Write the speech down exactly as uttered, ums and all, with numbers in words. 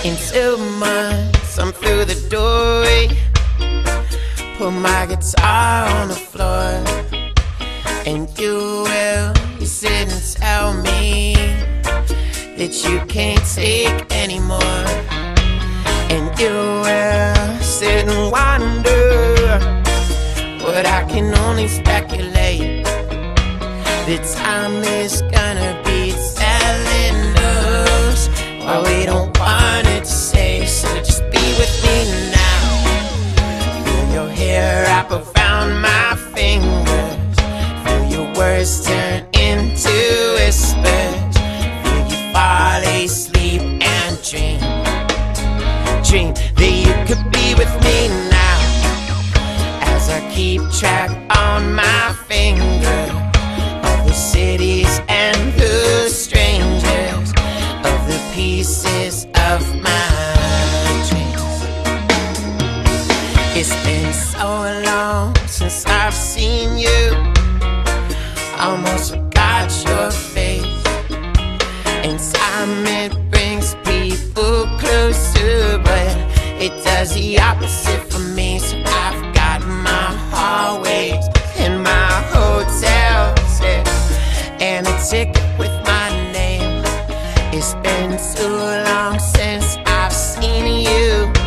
In two months, I'm through the doorway. Put my guitar on the floor, and you will, you sit and tell me that you can't take anymore. And you will sit and wonder, but I can only speculate. The time is gonna be telling us why we don't want it to say. So just be with me now. Feel your hair wrap around my fingers. Feel your words turn into whispers. Feel you fall asleep and dream. Dream that you could be with me now. As I keep track on my finger of the cities and the strangers, of the pieces of my dreams. It's been so long since I've seen you, almost forgot your face. And time, it brings people closer, but it does the opposite for me. So I've got my hallways and my hotels, yeah, and a ticket with my name. It's been too long since I've seen you,